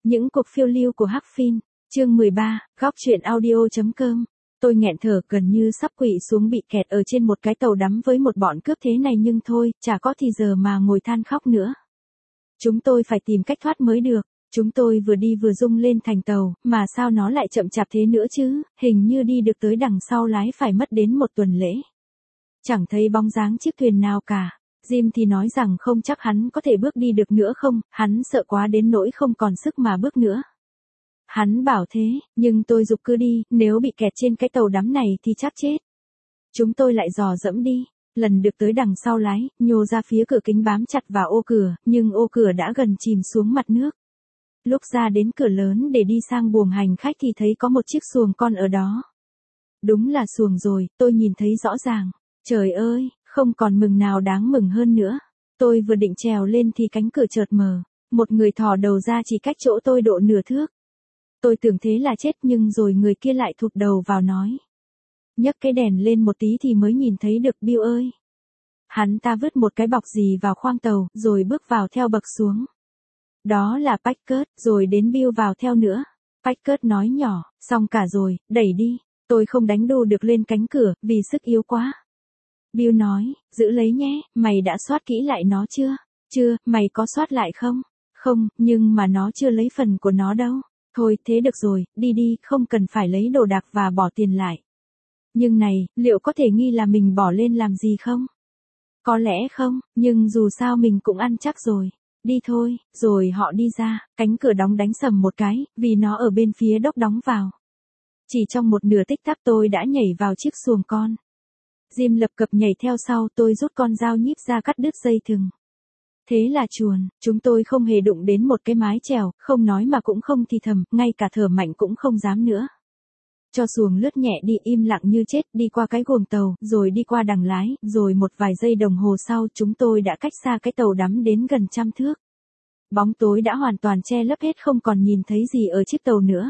Những cuộc phiêu lưu của Hắc Phin, chương 13, góc truyện audio.com. Tôi nghẹn thở gần như sắp quỵ xuống bị kẹt ở trên một cái tàu đắm với một bọn cướp thế này nhưng thôi, chả có thì giờ mà ngồi than khóc nữa. Chúng tôi phải tìm cách thoát mới được. Chúng tôi vừa đi vừa rung lên thành tàu, mà sao nó lại chậm chạp thế nữa chứ, hình như đi được tới đằng sau lái phải mất đến một tuần lễ. Chẳng thấy bóng dáng chiếc thuyền nào cả. Jim thì nói rằng không chắc hắn có thể bước đi được nữa không, hắn sợ quá đến nỗi không còn sức mà bước nữa. Hắn bảo thế, nhưng tôi giục cứ đi, nếu bị kẹt trên cái tàu đắm này thì chắc chết. Chúng tôi lại dò dẫm đi, lần được tới đằng sau lái, nhô ra phía cửa kính bám chặt vào ô cửa, nhưng ô cửa đã gần chìm xuống mặt nước. Lúc ra đến cửa lớn để đi sang buồng hành khách thì thấy có một chiếc xuồng con ở đó. Đúng là xuồng rồi, tôi nhìn thấy rõ ràng. Trời ơi, không còn mừng nào đáng mừng hơn nữa. Tôi vừa định trèo lên thì cánh cửa chợt mở. Một người thò đầu ra chỉ cách chỗ tôi độ nửa thước. Tôi tưởng thế là chết nhưng rồi người kia lại thụt đầu vào nói. Nhấc cái đèn lên một tí thì mới nhìn thấy được Bill ơi. Hắn ta vứt một cái bọc gì vào khoang tàu rồi bước vào theo bậc xuống. Đó là Packard, rồi đến Bill vào theo nữa. Packard nói nhỏ, xong cả rồi, đẩy đi. Tôi không đánh đu được lên cánh cửa vì sức yếu quá. Bill nói, giữ lấy nhé, mày đã soát kỹ lại nó chưa? Chưa, mày có soát lại không? Không, nhưng mà nó chưa lấy phần của nó đâu. Thôi, thế được rồi, đi đi, không cần phải lấy đồ đạc và bỏ tiền lại. Nhưng này, liệu có thể nghi là mình bỏ lên làm gì không? Có lẽ không, nhưng dù sao mình cũng ăn chắc rồi. Đi thôi, rồi họ đi ra, cánh cửa đóng đánh sầm một cái, vì nó ở bên phía đốc đóng vào. Chỉ trong một nửa tích tắc tôi đã nhảy vào chiếc xuồng con. Jim lập cập nhảy theo sau, tôi rút con dao nhíp ra cắt đứt dây thừng. Thế là chuồn, chúng tôi không hề đụng đến một cái mái chèo, không nói mà cũng không thì thầm, ngay cả thở mạnh cũng không dám nữa. Cho xuồng lướt nhẹ đi im lặng như chết, đi qua cái guồng tàu, rồi đi qua đằng lái, rồi một vài giây đồng hồ sau chúng tôi đã cách xa cái tàu đắm đến gần 100 thước. Bóng tối đã hoàn toàn che lấp hết, không còn nhìn thấy gì ở chiếc tàu nữa.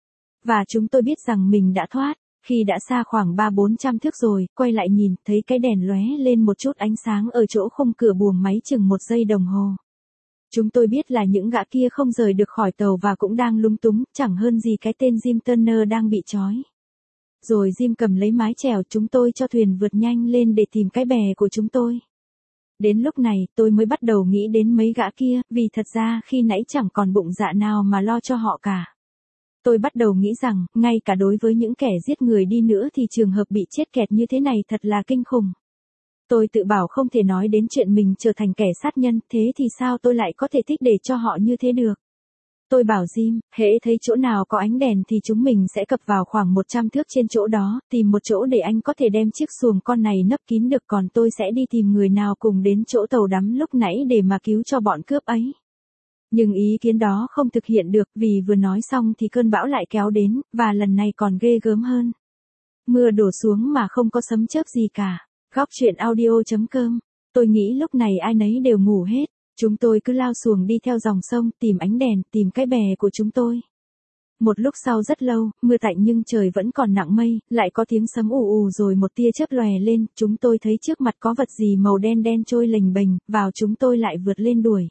Và chúng tôi biết rằng mình đã thoát. Khi đã xa khoảng 300-400 thước rồi, quay lại nhìn, thấy cái đèn lóe lên một chút ánh sáng ở chỗ khung cửa buồng máy chừng 1 giây đồng hồ. Chúng tôi biết là những gã kia không rời được khỏi tàu và cũng đang lúng túng, chẳng hơn gì cái tên Jim Turner đang bị trói. Rồi Jim cầm lấy mái chèo, chúng tôi cho thuyền vượt nhanh lên để tìm cái bè của chúng tôi. Đến lúc này, tôi mới bắt đầu nghĩ đến mấy gã kia, vì thật ra khi nãy chẳng còn bụng dạ nào mà lo cho họ cả. Tôi bắt đầu nghĩ rằng, ngay cả đối với những kẻ giết người đi nữa thì trường hợp bị chết kẹt như thế này thật là kinh khủng. Tôi tự bảo không thể nói đến chuyện mình trở thành kẻ sát nhân, thế thì sao tôi lại có thể thích để cho họ như thế được. Tôi bảo Jim, hễ thấy chỗ nào có ánh đèn thì chúng mình sẽ cập vào khoảng 100 thước trên chỗ đó, tìm một chỗ để anh có thể đem chiếc xuồng con này nấp kín được, còn tôi sẽ đi tìm người nào cùng đến chỗ tàu đắm lúc nãy để mà cứu cho bọn cướp ấy. Nhưng ý kiến đó không thực hiện được, vì vừa nói xong thì cơn bão lại kéo đến, và lần này còn ghê gớm hơn. Mưa đổ xuống mà không có sấm chớp gì cả. Góc truyện audio.com. Tôi nghĩ lúc này ai nấy đều ngủ hết. Chúng tôi cứ lao xuồng đi theo dòng sông, tìm ánh đèn, tìm cái bè của chúng tôi. Một lúc sau rất lâu, mưa tạnh nhưng trời vẫn còn nặng mây, lại có tiếng sấm ù ù rồi một tia chớp lòe lên, chúng tôi thấy trước mặt có vật gì màu đen đen trôi lềnh bềnh, vào chúng tôi lại vượt lên đuổi.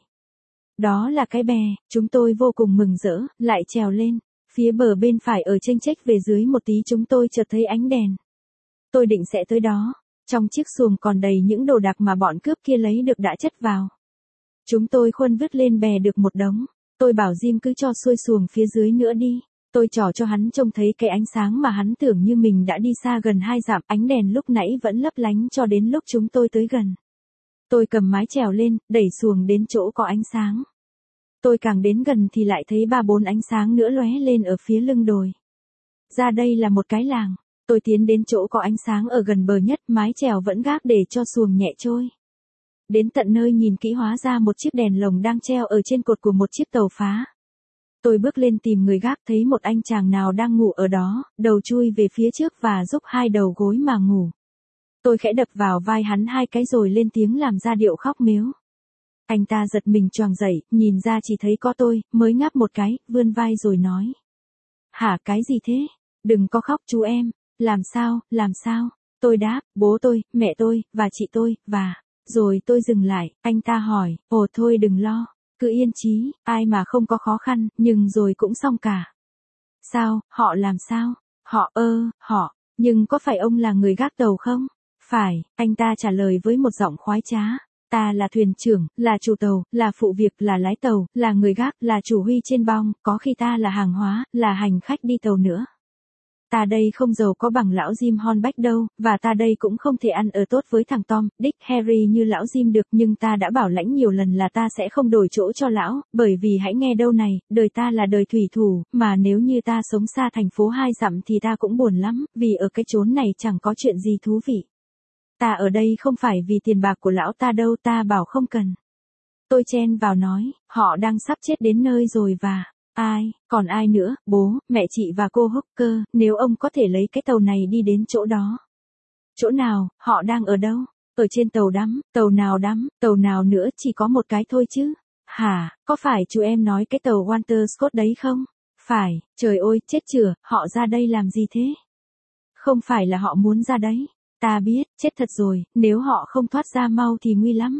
Đó là cái bè, chúng tôi vô cùng mừng rỡ, lại trèo lên. Phía bờ bên phải ở chênh chếch về dưới một tí chúng tôi chợt thấy ánh đèn. Tôi định sẽ tới đó. Trong chiếc xuồng còn đầy những đồ đạc mà bọn cướp kia lấy được đã chất vào. Chúng tôi khuân vứt lên bè được một đống. Tôi bảo Jim cứ cho xuôi xuồng phía dưới nữa đi. Tôi trỏ cho hắn trông thấy cái ánh sáng mà hắn tưởng như mình đã đi xa gần 2 dặm. Ánh đèn lúc nãy vẫn lấp lánh cho đến lúc chúng tôi tới gần. Tôi cầm mái chèo lên, đẩy xuồng đến chỗ có ánh sáng. Tôi càng đến gần thì lại thấy 3-4 ánh sáng nữa lóe lên ở phía lưng đồi. Ra đây là một cái làng. Tôi tiến đến chỗ có ánh sáng ở gần bờ nhất, mái chèo vẫn gác để cho xuồng nhẹ trôi. Đến tận nơi nhìn kỹ hóa ra một chiếc đèn lồng đang treo ở trên cột của một chiếc tàu phá. Tôi bước lên tìm người gác, thấy một anh chàng nào đang ngủ ở đó, đầu chui về phía trước và giúp 2 đầu gối mà ngủ. Tôi khẽ đập vào vai hắn 2 cái rồi lên tiếng làm ra điệu khóc mếu. Anh ta giật mình choàng dậy, nhìn ra chỉ thấy có tôi, mới ngáp một cái, vươn vai rồi nói. Hả, cái gì thế? Đừng có khóc chú em. Làm sao? Tôi đáp, bố tôi, mẹ tôi, và chị tôi, và... Rồi tôi dừng lại, anh ta hỏi, ồ thôi đừng lo. cứ yên chí, ai mà không có khó khăn, nhưng rồi cũng xong cả. Sao, họ làm sao? Họ, nhưng có phải ông là người gác tàu không? Phải, anh ta trả lời với một giọng khoái trá. Ta là thuyền trưởng, là chủ tàu, là phụ việc, là lái tàu, là người gác, là chủ huy trên bong, có khi ta là hàng hóa, là hành khách đi tàu nữa. Ta đây không giàu có bằng lão Jim Hornbeck đâu, và ta đây cũng không thể ăn ở tốt với thằng Tom, Dick, Harry như lão Jim được, nhưng ta đã bảo lãnh nhiều lần là ta sẽ không đổi chỗ cho lão, bởi vì hãy nghe đâu này, đời ta là đời thủy thủ, mà nếu như ta sống xa thành phố 2 dặm thì ta cũng buồn lắm, vì ở cái chốn này chẳng có chuyện gì thú vị. Ta ở đây không phải vì tiền bạc của lão ta đâu, ta bảo không cần. Tôi chen vào nói, họ đang sắp chết đến nơi rồi và... Còn ai nữa, bố, mẹ chị và cô Hooker, nếu ông có thể lấy cái tàu này đi đến chỗ đó. Chỗ nào, họ đang ở đâu? Ở trên tàu đắm, tàu nào nữa, chỉ có một cái thôi chứ. Hả, có phải chú em nói cái tàu Walter Scott đấy không? Phải, trời ơi, chết chửa, họ ra đây làm gì thế? Không phải là họ muốn ra đấy. Ta biết, chết thật rồi, nếu họ không thoát ra mau thì nguy lắm.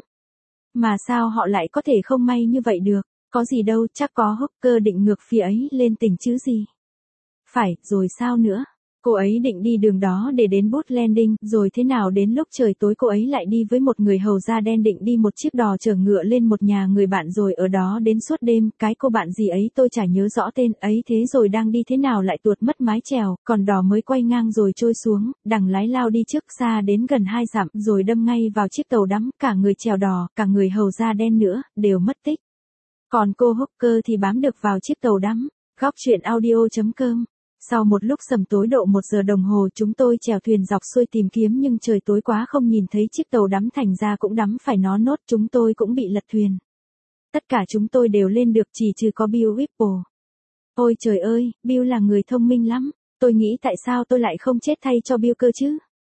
Mà sao họ lại có thể không may như vậy được? Có gì đâu, chắc có Hooker định ngược phía ấy lên tỉnh chứ gì. Phải, rồi sao nữa? Cô ấy định đi đường đó để đến Boot Landing, rồi thế nào đến lúc trời tối cô ấy lại đi với một người hầu da đen định đi một chiếc đò chở ngựa lên một nhà người bạn rồi ở đó đến suốt đêm, cái cô bạn gì ấy tôi chả nhớ rõ tên ấy thế rồi đang đi thế nào lại tuột mất mái chèo, còn đò mới quay ngang rồi trôi xuống, đằng lái lao đi trước xa đến gần 2 dặm rồi đâm ngay vào chiếc tàu đắm, cả người chèo đò, cả người hầu da đen nữa, đều mất tích. Còn cô Hooker thì bám được vào chiếc tàu đắm. Góc truyện audio.com. Sau một lúc sầm tối độ 1 giờ đồng hồ chúng tôi chèo thuyền dọc xuôi tìm kiếm nhưng trời tối quá không nhìn thấy chiếc tàu đắm thành ra cũng đắm phải nó nốt chúng tôi cũng bị lật thuyền. Tất cả chúng tôi đều lên được chỉ trừ có Bill Whipple. Ôi trời ơi, Bill là người thông minh lắm. Tôi nghĩ tại sao tôi lại không chết thay cho Bill cơ chứ?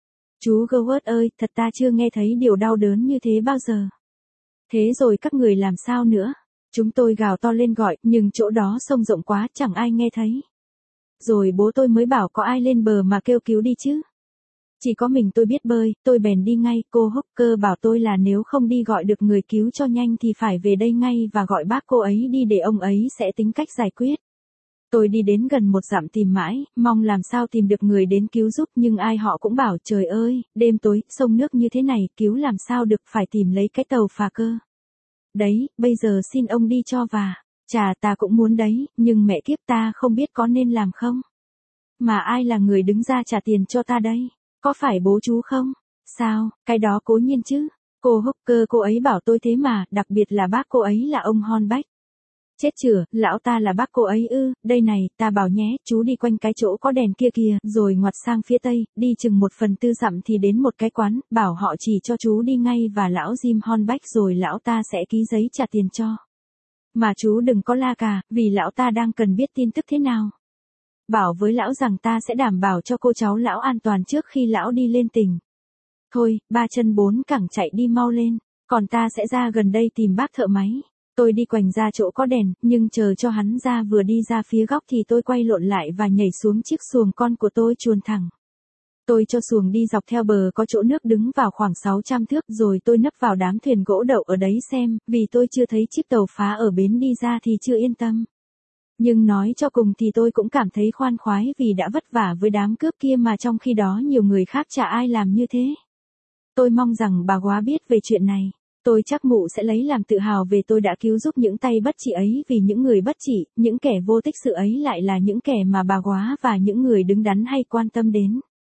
Chú Goward ơi, thật ta chưa nghe thấy điều đau đớn như thế bao giờ. Thế rồi các người làm sao nữa? Chúng tôi gào to lên gọi, nhưng chỗ đó sông rộng quá, chẳng ai nghe thấy. Rồi bố tôi mới bảo có ai lên bờ mà kêu cứu đi chứ. Chỉ có mình tôi biết bơi, tôi bèn đi ngay, cô Hooker bảo tôi là nếu không đi gọi được người cứu cho nhanh thì phải về đây ngay và gọi bác cô ấy đi để ông ấy sẽ tính cách giải quyết. Tôi đi đến gần 1 dặm tìm mãi, mong làm sao tìm được người đến cứu giúp nhưng ai họ cũng bảo trời ơi, đêm tối, sông nước như thế này, cứu làm sao được phải tìm lấy cái tàu phà cơ. Đấy, bây giờ xin ông đi cho và. Chà ta cũng muốn đấy, nhưng mẹ kiếp ta không biết có nên làm không? Mà ai là người đứng ra trả tiền cho ta đây? Có phải bố chú không? Sao, cái đó cố nhiên chứ. Cô Hooker cô ấy bảo tôi thế mà, đặc biệt là bác cô ấy là ông Hornbeck. Chết chửa, lão ta là bác cô ấy ư, đây này, ta bảo nhé, chú đi quanh cái chỗ có đèn kia kìa, rồi ngoặt sang phía tây, đi chừng 1/4 dặm thì đến một cái quán, bảo họ chỉ cho chú đi ngay và lão Jim Hornbeck rồi lão ta sẽ ký giấy trả tiền cho. Mà chú đừng có la cà, vì lão ta đang cần biết tin tức thế nào. Bảo với lão rằng ta sẽ đảm bảo cho cô cháu lão an toàn trước khi lão đi lên tỉnh. Thôi, 3 chân 4 cẳng chạy đi mau lên, còn ta sẽ ra gần đây tìm bác thợ máy. Tôi đi quanh ra chỗ có đèn, nhưng chờ cho hắn ra vừa đi ra phía góc thì tôi quay lộn lại và nhảy xuống chiếc xuồng con của tôi chuồn thẳng. Tôi cho xuồng đi dọc theo bờ có chỗ nước đứng vào khoảng 600 thước rồi tôi nấp vào đám thuyền gỗ đậu ở đấy xem, vì tôi chưa thấy chiếc tàu phá ở bến đi ra thì chưa yên tâm. Nhưng nói cho cùng thì tôi cũng cảm thấy khoan khoái vì đã vất vả với đám cướp kia mà trong khi đó nhiều người khác chả ai làm như thế. Tôi mong rằng bà Góa biết về chuyện này. Tôi chắc mụ sẽ lấy làm tự hào về tôi đã cứu giúp những tay bất trị ấy vì những người bất trị, những kẻ vô tích sự ấy lại là những kẻ mà bà Góa và những người đứng đắn hay quan tâm đến.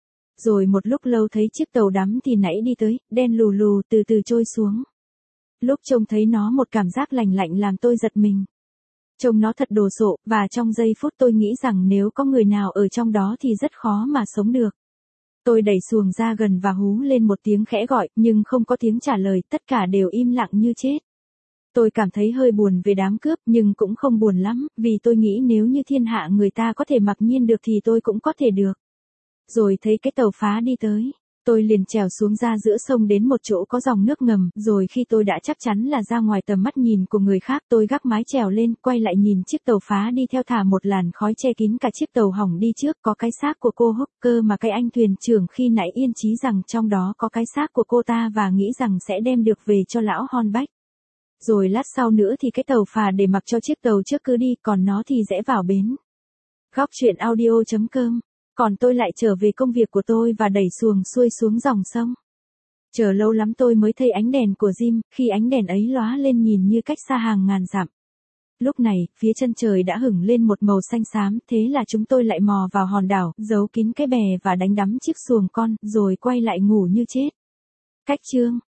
Rồi một lúc lâu thấy chiếc tàu đắm thì nãy đi tới, đen lù lù từ từ trôi xuống. Lúc trông thấy nó một cảm giác lạnh lạnh làm tôi giật mình. Trông nó thật đồ sộ, và trong giây phút tôi nghĩ rằng nếu có người nào ở trong đó thì rất khó mà sống được. Tôi đẩy xuồng ra gần và hú lên một tiếng khẽ gọi, nhưng không có tiếng trả lời, tất cả đều im lặng như chết. Tôi cảm thấy hơi buồn về đám cướp, nhưng cũng không buồn lắm, vì tôi nghĩ nếu như thiên hạ người ta có thể mặc nhiên được thì tôi cũng có thể được. Rồi thấy cái tàu phá đi tới. Tôi liền trèo xuống ra giữa sông đến một chỗ có dòng nước ngầm, rồi khi tôi đã chắc chắn là ra ngoài tầm mắt nhìn của người khác, tôi gác mái chèo lên, quay lại nhìn chiếc tàu phá đi theo thả một làn khói che kín cả chiếc tàu hỏng đi trước, có cái xác của cô Hooker mà cái anh thuyền trưởng khi nãy yên chí rằng trong đó có cái xác của cô ta và nghĩ rằng sẽ đem được về cho lão Hornbeck. Rồi lát sau nữa thì cái tàu phà để mặc cho chiếc tàu trước cứ đi, còn nó thì rẽ vào bến. Góc chuyện audio.com. Còn tôi lại trở về công việc của tôi và đẩy xuồng xuôi xuống dòng sông. Chờ lâu lắm tôi mới thấy ánh đèn của Jim, khi ánh đèn ấy lóa lên nhìn như cách xa hàng ngàn dặm. Lúc này, phía chân trời đã hửng lên một màu xanh xám, thế là chúng tôi lại mò vào hòn đảo, giấu kín cái bè và đánh đắm chiếc xuồng con, rồi quay lại ngủ như chết. Cách chương